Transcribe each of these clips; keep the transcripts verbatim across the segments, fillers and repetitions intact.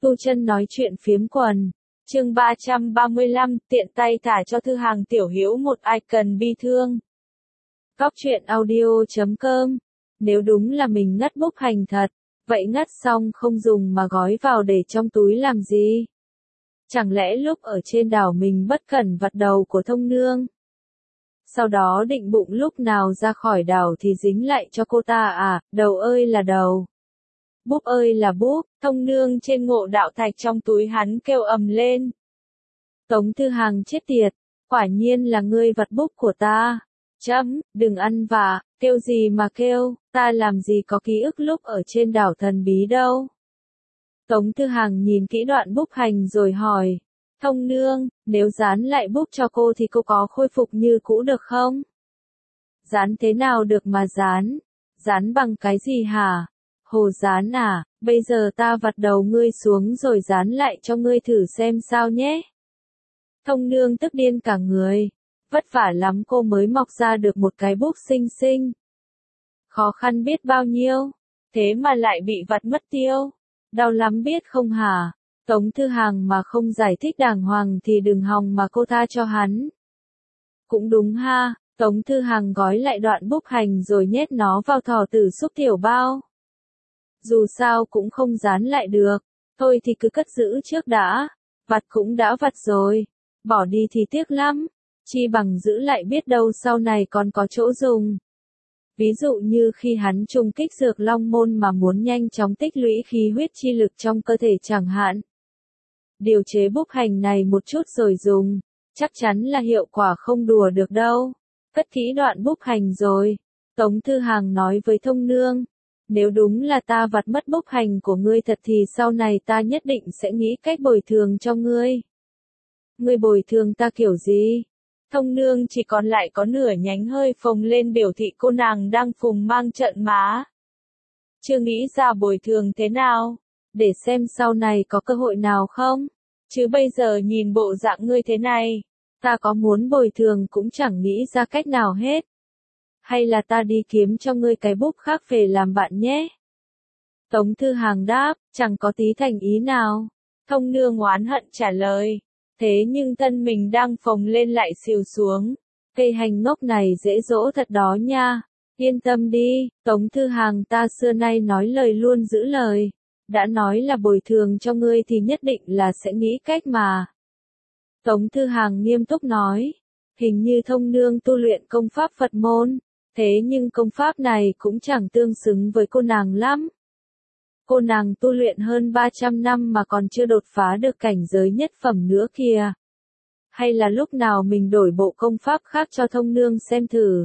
Tu Chân nói chuyện phiếm quần. Chương ba trăm ba mươi lăm, tiện tay thả cho Thư Hàng tiểu hữu một icon bi thương. Góc truyện audio chấm com. Nếu đúng là mình ngất bốc hành thật, vậy ngất xong không dùng mà gói vào để trong túi làm gì? Chẳng lẽ lúc ở trên đảo mình bất cẩn vặt đầu của Thông Nương? Sau đó định bụng lúc nào ra khỏi đảo thì dính lại cho cô ta à, đầu ơi là đầu. Búp ơi là búp, Thông Nương trên ngộ đạo thạch trong túi hắn kêu ầm lên. Tống Thư Hàng chết tiệt, quả nhiên là ngươi vặt búp của ta. Chấm, đừng ăn vạ, kêu gì mà kêu, ta làm gì có ký ức lúc ở trên đảo thần bí đâu. Tống Thư Hàng nhìn kỹ đoạn búp hành rồi hỏi, Thông Nương, nếu dán lại búp cho cô thì cô có khôi phục như cũ được không? Dán thế nào được mà dán? Dán bằng cái gì hả? Hồ dán à, bây giờ ta vặt đầu ngươi xuống rồi dán lại cho ngươi thử xem sao nhé. Thông Nương tức điên cả người, vất vả lắm cô mới mọc ra được một cái búp xinh xinh. Khó khăn biết bao nhiêu, thế mà lại bị vặt mất tiêu, đau lắm biết không hả? Tống Thư Hàng mà không giải thích đàng hoàng thì đừng hòng mà cô tha cho hắn. Cũng đúng ha, Tống Thư Hàng gói lại đoạn búp hành rồi nhét nó vào thỏ tử xúc tiểu bao. Dù sao cũng không dán lại được, thôi thì cứ cất giữ trước đã, vặt cũng đã vặt rồi, bỏ đi thì tiếc lắm, chi bằng giữ lại biết đâu sau này còn có chỗ dùng. Ví dụ như khi hắn trùng kích dược long môn mà muốn nhanh chóng tích lũy khí huyết chi lực trong cơ thể chẳng hạn. Điều chế búp hành này một chút rồi dùng, chắc chắn là hiệu quả không đùa được đâu. Cất kỹ đoạn búp hành rồi, Tống Thư Hàng nói với Thông Nương, nếu đúng là ta vặt mất búp hành của ngươi thật thì sau này ta nhất định sẽ nghĩ cách bồi thường cho ngươi. Ngươi bồi thường ta kiểu gì? Thông Nương chỉ còn lại có nửa nhánh hơi phồng lên biểu thị cô nàng đang phùng mang trận má. Chưa nghĩ ra bồi thường thế nào, để xem sau này có cơ hội nào không, chứ bây giờ nhìn bộ dạng ngươi thế này, ta có muốn bồi thường cũng chẳng nghĩ ra cách nào hết. Hay là ta đi kiếm cho ngươi cái búp khác về làm bạn nhé? Tống Thư Hàng đáp, chẳng có tí thành ý nào. Thông Nương oán hận trả lời, thế nhưng thân mình đang phồng lên lại xìu xuống. Cây hành ngốc này dễ dỗ thật đó nha. Yên tâm đi, Tống Thư Hàng ta xưa nay nói lời luôn giữ lời. Đã nói là bồi thường cho ngươi thì nhất định là sẽ nghĩ cách mà. Tống Thư Hàng nghiêm túc nói, hình như Thông Nương tu luyện công pháp Phật môn, thế nhưng công pháp này cũng chẳng tương xứng với cô nàng lắm. Cô nàng tu luyện hơn ba trăm năm mà còn chưa đột phá được cảnh giới nhất phẩm nữa kìa. Hay là lúc nào mình đổi bộ công pháp khác cho Thông Nương xem thử.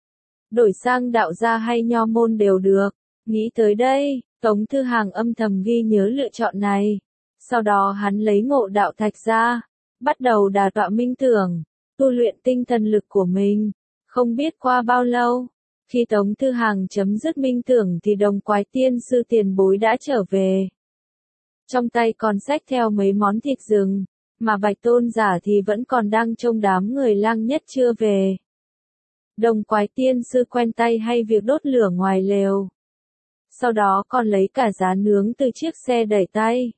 Đổi sang đạo gia hay nho môn đều được. Nghĩ tới đây, Tống Thư Hàng âm thầm ghi nhớ lựa chọn này. Sau đó hắn lấy ngộ đạo thạch ra, bắt đầu đà tọa minh tưởng, tu luyện tinh thần lực của mình. Không biết qua bao lâu, khi Tống Thư Hàng chấm dứt minh tưởng thì Đồng Quái Tiên sư tiền bối đã trở về. Trong tay còn xách theo mấy món thịt rừng, mà Bạch Tôn giả thì vẫn còn đang trông đám người lang nhất chưa về. Đồng Quái Tiên sư quen tay hay việc đốt lửa ngoài lều. Sau đó còn lấy cả giá nướng từ chiếc xe đẩy tay.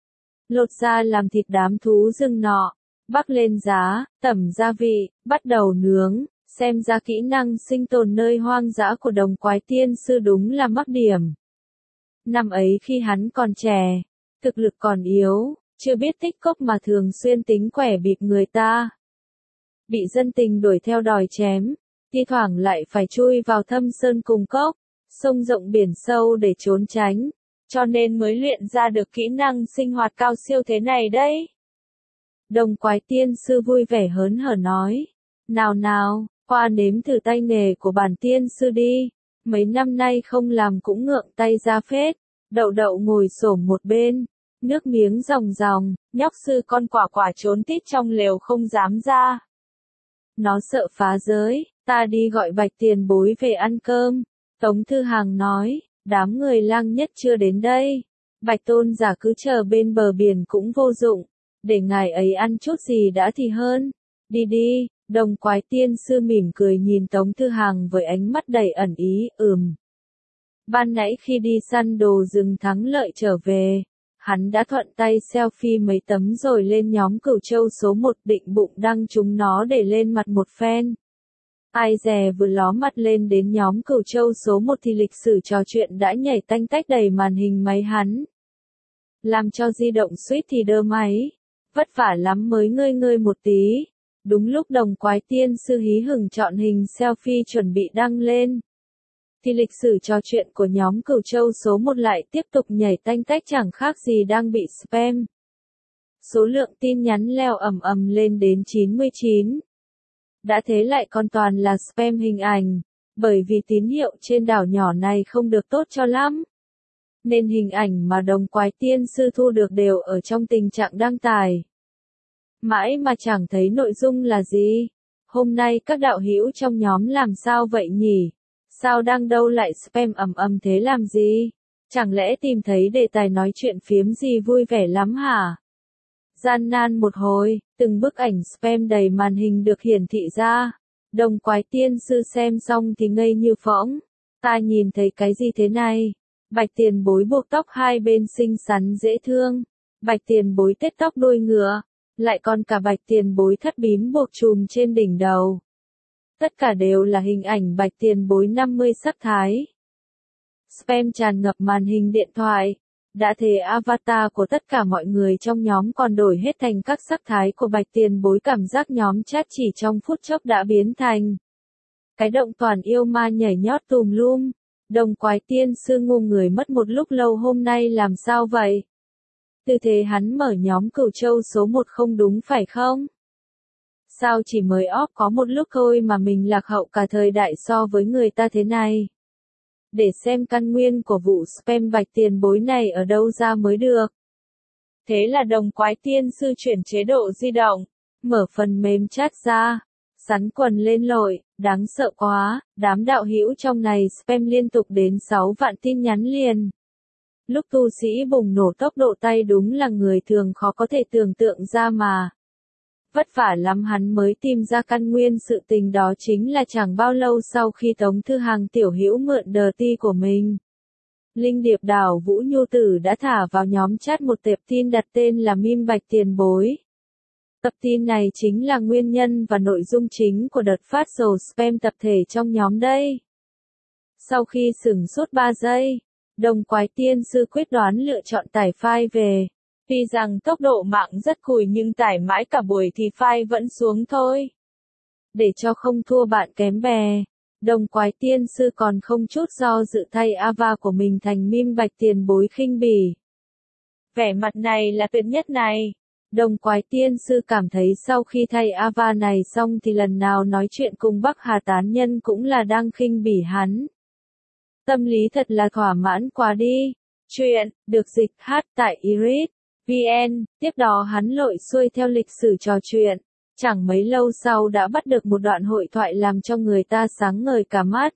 Lột ra làm thịt đám thú rừng nọ, bắc lên giá, tẩm gia vị, bắt đầu nướng. Xem ra kỹ năng sinh tồn nơi hoang dã của Đồng Quái Tiên sư đúng là mắc điểm. Năm ấy khi hắn còn trẻ, thực lực còn yếu, chưa biết tích cốc mà thường xuyên tính quẻ bịp người ta. Bị dân tình đuổi theo đòi chém, thi thoảng lại phải chui vào thâm sơn cùng cốc, sông rộng biển sâu để trốn tránh, cho nên mới luyện ra được kỹ năng sinh hoạt cao siêu thế này đấy. Đồng Quái Tiên sư vui vẻ hớn hở nói, nào nào, qua nếm thử tay nghề của bản tiên sư đi, mấy năm nay không làm cũng ngượng tay ra phết. Đậu đậu ngồi xổm một bên, nước miếng ròng ròng, nhóc sư con quả quả trốn tít trong lều không dám ra. Nó sợ phá giới, ta đi gọi Bạch tiền bối về ăn cơm. Tống Thư Hàng nói, đám người lang nhất chưa đến đây. Bạch Tôn giả cứ chờ bên bờ biển cũng vô dụng, để ngài ấy ăn chút gì đã thì hơn. Đi đi. Đồng Quái Tiên sư mỉm cười nhìn Tống Thư Hàng với ánh mắt đầy ẩn ý, ừm. Ban nãy khi đi săn đồ rừng thắng lợi trở về, Hắn đã thuận tay selfie mấy tấm rồi lên nhóm Cửu Châu số một định bụng đăng chúng nó để lên mặt một phen. Ai dè vừa ló mặt lên đến nhóm Cửu Châu số một thì lịch sử trò chuyện đã nhảy tanh tách đầy màn hình máy hắn. Làm cho di động suýt thì đơ máy. Vất vả lắm mới ngơi ngơi một tí. Đúng lúc Đồng Quái Tiên Sư hí hửng chọn hình selfie chuẩn bị đăng lên. Thì lịch sử trò chuyện của nhóm Cửu Châu số một lại tiếp tục nhảy tanh tách chẳng khác gì đang bị spam. Số lượng tin nhắn leo ầm ầm lên đến chín mươi chín. Đã thế lại còn toàn là spam hình ảnh, bởi vì tín hiệu trên đảo nhỏ này không được tốt cho lắm. Nên hình ảnh mà Đồng Quái Tiên Sư thu được đều ở trong tình trạng đăng tải. Mãi mà chẳng thấy nội dung là gì. Hôm nay các đạo hữu trong nhóm làm sao vậy nhỉ? Sao đăng đâu lại spam ầm ầm thế làm gì? Chẳng lẽ tìm thấy đề tài nói chuyện phiếm gì vui vẻ lắm hả? Gian nan một hồi, từng bức ảnh spam đầy màn hình được hiển thị ra. Đồng Quái Tiên Sư xem xong thì ngây như phỗng. Ta nhìn thấy cái gì thế này? Bạch Tiền Bối buộc tóc hai bên xinh xắn dễ thương. Bạch Tiền Bối tết tóc đuôi ngựa. Lại còn cả Bạch Tiền Bối thắt bím buộc chùm trên đỉnh đầu. Tất cả đều là hình ảnh Bạch Tiền Bối năm mươi sắc thái. Spam tràn ngập màn hình điện thoại. Đã thế avatar của tất cả mọi người trong nhóm còn đổi hết thành các sắc thái của Bạch Tiền Bối, cảm giác nhóm chat chỉ trong phút chốc đã biến thành cái động toàn yêu ma nhảy nhót tùm lum. Đồng Quái Tiên Sư ngu người mất một lúc lâu, hôm nay làm sao vậy? Tư thế hắn mở nhóm Cửu Châu số một không đúng phải không? Sao chỉ mới off có một lúc thôi mà mình lạc hậu cả thời đại so với người ta thế này? Để xem căn nguyên của vụ spam Bạch Tiền Bối này ở đâu ra mới được. Thế là Đồng Quái Tiên Sư chuyển chế độ di động, mở phần mềm chat ra, sắn quần lên lội, đáng sợ quá, đám đạo hữu trong này spam liên tục đến sáu vạn tin nhắn liền. Lúc tu sĩ bùng nổ tốc độ tay đúng là người thường khó có thể tưởng tượng ra mà. Vất vả lắm hắn mới tìm ra căn nguyên sự tình, đó chính là chẳng bao lâu sau khi Tống Thư Hàng tiểu hữu mượn đờ ti của mình. Linh Điệp Đảo Vũ Nhu Tử đã thả vào nhóm chat một tệp tin đặt tên là Meme Bạch Tiền Bối. Tập tin này chính là nguyên nhân và nội dung chính của đợt phát dầu spam tập thể trong nhóm đây. Sau khi sửng sốt ba giây, Đồng Quái Tiên Sư quyết đoán lựa chọn tải file về. Tuy rằng tốc độ mạng rất cùi nhưng tải mãi cả buổi thì file vẫn xuống thôi. Để cho không thua bạn kém bè, Đồng Quái Tiên Sư còn không chút do dự thay avatar của mình thành meme Bạch Tiền Bối khinh bỉ. Vẻ mặt này là tuyệt nhất này. Đồng Quái Tiên Sư cảm thấy sau khi thay avatar này xong thì lần nào nói chuyện cùng Bắc Hà Tán Nhân cũng là đang khinh bỉ hắn. Tâm lý thật là thỏa mãn quá đi. Chuyện được dịch hát tại iris chấm vn, tiếp đó hắn lội xuôi theo lịch sử trò chuyện. Chẳng mấy lâu sau đã bắt được một đoạn hội thoại làm cho người ta sáng ngời cả mắt.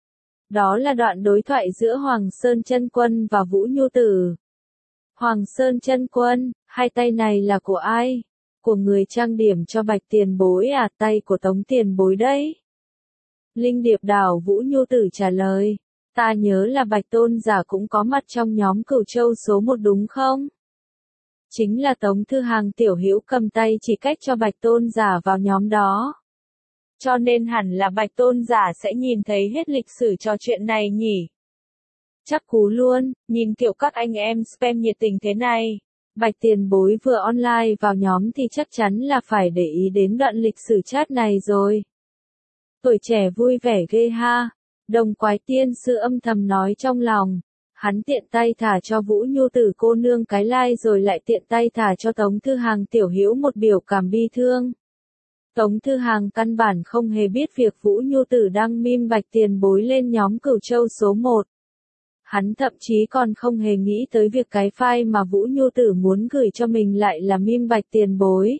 Đó là đoạn đối thoại giữa Hoàng Sơn Chân Quân và Vũ Nhu Tử. Hoàng Sơn Chân Quân, hai tay này là của ai? Của người trang điểm cho Bạch Tiền Bối à? Tay của Tống Tiền Bối đấy. Linh Điệp Đảo Vũ Nhu Tử trả lời, ta nhớ là Bạch Tôn giả cũng có mặt trong nhóm Cửu Châu số một đúng không? Chính là Tống Thư Hàng tiểu hữu cầm tay chỉ cách cho Bạch Tôn giả vào nhóm đó. Cho nên hẳn là Bạch Tôn giả sẽ nhìn thấy hết lịch sử trò chuyện này nhỉ? Chắc cú luôn, nhìn kiểu các anh em spam nhiệt tình thế này. Bạch Tiền Bối vừa online vào nhóm thì chắc chắn là phải để ý đến đoạn lịch sử chat này rồi. Tuổi trẻ vui vẻ ghê ha. Đồng Quái Tiên Sư âm thầm nói trong lòng. Hắn tiện tay thả cho Vũ Nhu Tử cô nương cái like rồi lại tiện tay thả cho Tống Thư Hàng tiểu hữu một biểu cảm bi thương. Tống Thư Hàng căn bản không hề biết việc Vũ Nhu Tử đăng meme Bạch Tiền Bối lên nhóm Cửu Châu số một. Hắn thậm chí còn không hề nghĩ tới việc cái file mà Vũ Nhu Tử muốn gửi cho mình lại là meme Bạch Tiền Bối.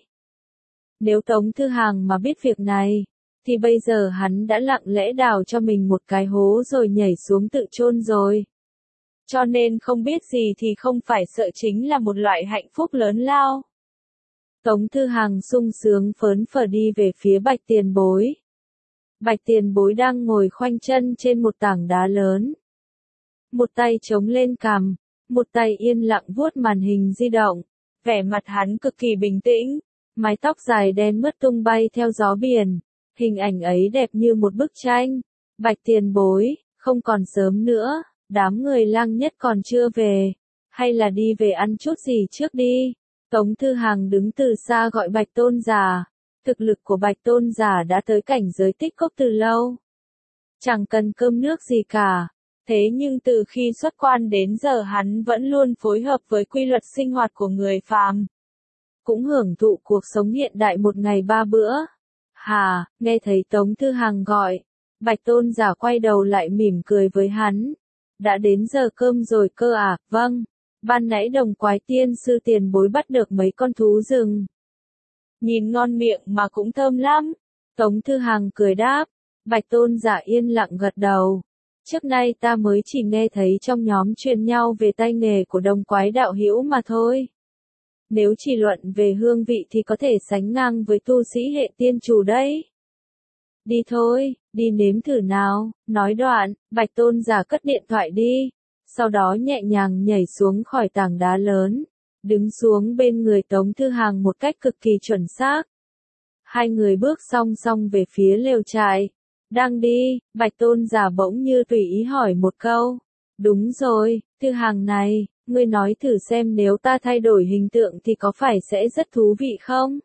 Nếu Tống Thư Hàng mà biết việc này, thì bây giờ hắn đã lặng lẽ đào cho mình một cái hố rồi nhảy xuống tự chôn rồi. Cho nên không biết gì thì không phải sợ chính là một loại hạnh phúc lớn lao. Tống Thư Hàng sung sướng phớn phở đi về phía Bạch Tiền Bối. Bạch Tiền Bối đang ngồi khoanh chân trên một tảng đá lớn. Một tay chống lên cằm, một tay yên lặng vuốt màn hình di động, vẻ mặt hắn cực kỳ bình tĩnh, mái tóc dài đen mướt tung bay theo gió biển, hình ảnh ấy đẹp như một bức tranh. Bạch tiền bối, không còn sớm nữa, đám người Lang Nhất còn chưa về, hay là đi về ăn chút gì trước đi. Tống Thư Hàng đứng từ xa gọi Bạch Tôn Giả, thực lực của Bạch Tôn Giả đã tới cảnh giới tích cốc từ lâu. Chẳng cần cơm nước gì cả, thế nhưng từ khi xuất quan đến giờ hắn vẫn luôn phối hợp với quy luật sinh hoạt của người phàm. Cũng hưởng thụ cuộc sống hiện đại một ngày ba bữa. Hà, nghe thấy Tống Thư Hàng gọi, Bạch Tôn Giả quay đầu lại mỉm cười với hắn. Đã đến giờ cơm rồi cơ à, vâng. Ban nãy Đồng Quái Tiên sư tiền bối bắt được mấy con thú rừng. Nhìn ngon miệng mà cũng thơm lắm. Tống Thư Hàng cười đáp. Bạch Tôn Giả yên lặng gật đầu. Trước nay ta mới chỉ nghe thấy trong nhóm truyền nhau về tay nghề của Đồng Quái đạo hữu mà thôi. Nếu chỉ luận về hương vị thì có thể sánh ngang với tu sĩ hệ tiên chủ đấy. Đi thôi, đi nếm thử nào. Nói đoạn, Bạch Tôn Giả cất điện thoại đi. Sau đó nhẹ nhàng nhảy xuống khỏi tảng đá lớn, đứng xuống bên người Tống Thư Hàng một cách cực kỳ chuẩn xác. Hai người bước song song về phía lều trại. Đang đi, Bạch Tôn Giả bỗng như tùy ý hỏi một câu. Đúng rồi, Thư Hàng này, ngươi nói thử xem nếu ta thay đổi hình tượng thì có phải sẽ rất thú vị không?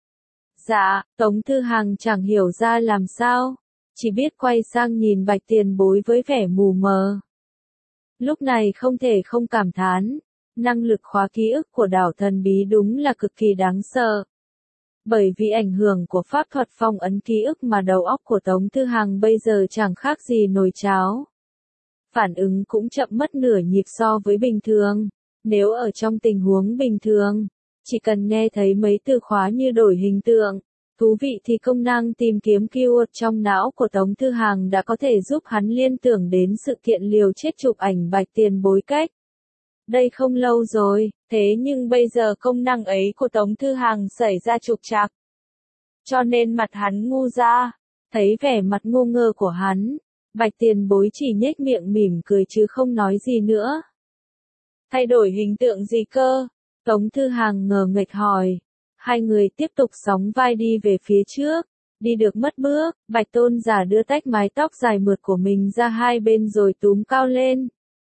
Dạ, Tống Thư Hàng chẳng hiểu ra làm sao, chỉ biết quay sang nhìn Bạch Tiền Bối với vẻ mù mờ. Lúc này không thể không cảm thán, năng lực khóa ký ức của đảo thần bí đúng là cực kỳ đáng sợ. Bởi vì ảnh hưởng của pháp thuật phong ấn ký ức mà đầu óc của Tống Thư Hàng bây giờ chẳng khác gì nồi cháo. Phản ứng cũng chậm mất nửa nhịp so với bình thường. Nếu ở trong tình huống bình thường, chỉ cần nghe thấy mấy từ khóa như đổi hình tượng, thú vị thì công năng tìm kiếm keyword trong não của Tống Thư Hàng đã có thể giúp hắn liên tưởng đến sự kiện liều chết chụp ảnh Bạch Tiền Bối cách. Đây không lâu rồi, thế nhưng bây giờ công năng ấy của Tống Thư Hàng xảy ra trục trặc. Cho nên mặt hắn ngu ra, thấy vẻ mặt ngu ngơ của hắn, Bạch Tiền Bối chỉ nhếch miệng mỉm cười chứ không nói gì nữa. Thay đổi hình tượng gì cơ? Tống Thư Hàng ngờ nghệch hỏi. Hai người tiếp tục sóng vai đi về phía trước, đi được mất bước, Bạch Tôn Giả đưa tách mái tóc dài mượt của mình ra hai bên rồi túm cao lên.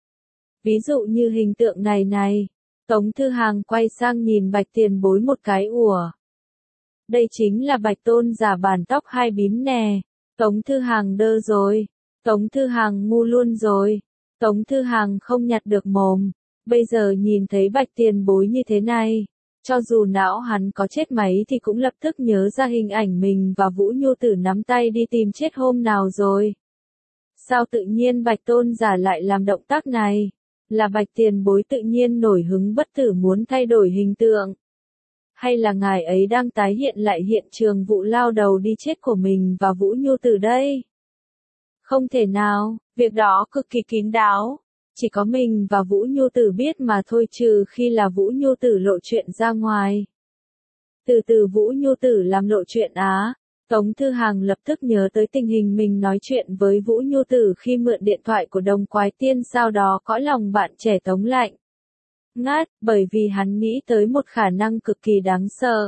Ví dụ như hình tượng này này, Tống Thư Hàng quay sang nhìn Bạch Tiền Bối một cái ủa. Đây chính là Bạch Tôn Giả bản tóc hai bím nè. Tống Thư Hàng đơ rồi, Tống Thư Hàng ngu luôn rồi, Tống Thư Hàng không nhặt được mồm, bây giờ nhìn thấy Bạch Tiền Bối như thế này. Cho dù não hắn có chết máy thì cũng lập tức nhớ ra hình ảnh mình và Vũ Nhu Tử nắm tay đi tìm chết hôm nào rồi. Sao tự nhiên Bạch Tôn Giả lại làm động tác này? Là Bạch Tiền Bối tự nhiên nổi hứng bất tử muốn thay đổi hình tượng? Hay là ngài ấy đang tái hiện lại hiện trường vụ lao đầu đi chết của mình và Vũ Nhu Tử đây? Không thể nào, việc đó cực kỳ kín đáo. Chỉ có mình và Vũ Nhu Tử biết mà thôi, trừ khi là Vũ Nhu Tử lộ chuyện ra ngoài. Từ từ Vũ Nhu Tử làm lộ chuyện á, Tống Thư Hàng lập tức nhớ tới tình hình mình nói chuyện với Vũ Nhu Tử khi mượn điện thoại của Đồng Quái Tiên, sau đó cõi lòng bạn trẻ Tống lạnh ngắt, bởi vì hắn nghĩ tới một khả năng cực kỳ đáng sợ.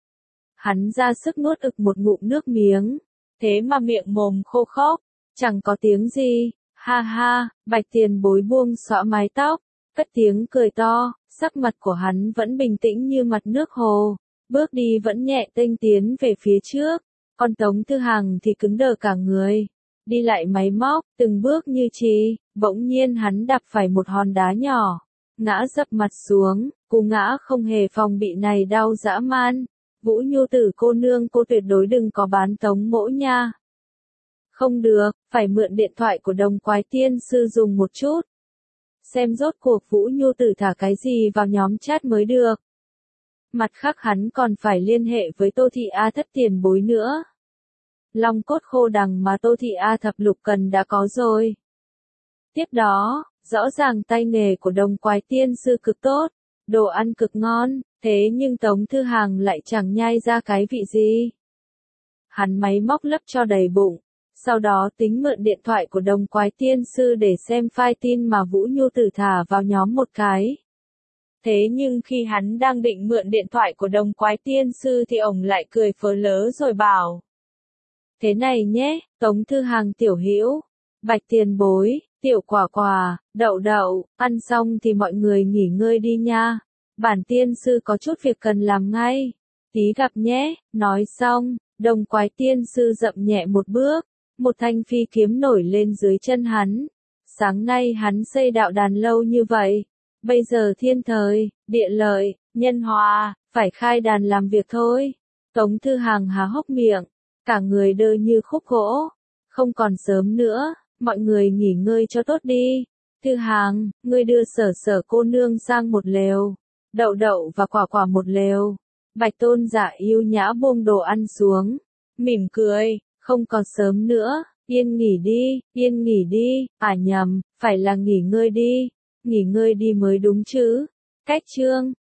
Hắn ra sức nuốt ực một ngụm nước miếng, thế mà miệng mồm khô khốc, chẳng có tiếng gì. Ha ha, Bạch Tiền Bối buông xõa mái tóc, cất tiếng cười to, sắc mặt của hắn vẫn bình tĩnh như mặt nước hồ, bước đi vẫn nhẹ tênh tiến về phía trước, còn Tống Thư Hàng thì cứng đờ cả người, đi lại máy móc, từng bước như trì, bỗng nhiên hắn đạp phải một hòn đá nhỏ, ngã dập mặt xuống, cú ngã không hề phòng bị này đau dã man. Vũ Nhu Tử cô nương, cô tuyệt đối đừng có bán Tống mỗ nha. Không được, phải mượn điện thoại của Đồng Quái Tiên sư dùng một chút. Xem rốt cuộc Vũ Nhu Tử thả cái gì vào nhóm chat mới được. Mặt khác hắn còn phải liên hệ với Tô Thị A Thất Tiền Bối nữa. Long cốt khô đằng mà Tô Thị A Thập Lục cần đã có rồi. Tiếp đó, rõ ràng tay nghề của Đồng Quái Tiên sư cực tốt, đồ ăn cực ngon, thế nhưng Tống Thư Hàng lại chẳng nhai ra cái vị gì. Hắn máy móc lấp cho đầy bụng, sau đó tính mượn điện thoại của Đồng Quái Tiên Sư để xem file tin mà Vũ Nhu Tử thả vào nhóm một cái. Thế nhưng khi hắn đang định mượn điện thoại của Đồng Quái Tiên Sư thì ổng lại cười phớ lớ rồi bảo. Thế này nhé, Tống Thư Hàng tiểu hữu, Bạch tiền bối, tiểu quả quả, đậu đậu, ăn xong thì mọi người nghỉ ngơi đi nha. Bản tiên sư có chút việc cần làm ngay. Tí gặp nhé, nói xong, Đồng Quái Tiên Sư dậm nhẹ một bước, một thanh phi kiếm nổi lên dưới chân hắn. Sáng nay hắn xây đạo đàn lâu như vậy, bây giờ thiên thời, địa lợi, nhân hòa, phải khai đàn làm việc thôi. Tống Thư Hàng há hốc miệng, cả người đơ như khúc gỗ. Không còn sớm nữa, mọi người nghỉ ngơi cho tốt đi. Thư Hàng, ngươi đưa Sở Sở cô nương sang một lều, đậu đậu và quả quả một lều. Bạch Tôn Giả yêu nhã buông đồ ăn xuống, mỉm cười, không còn sớm nữa, yên nghỉ đi, yên nghỉ đi, à nhầm, phải là nghỉ ngơi đi, nghỉ ngơi đi mới đúng chứ. Cách chương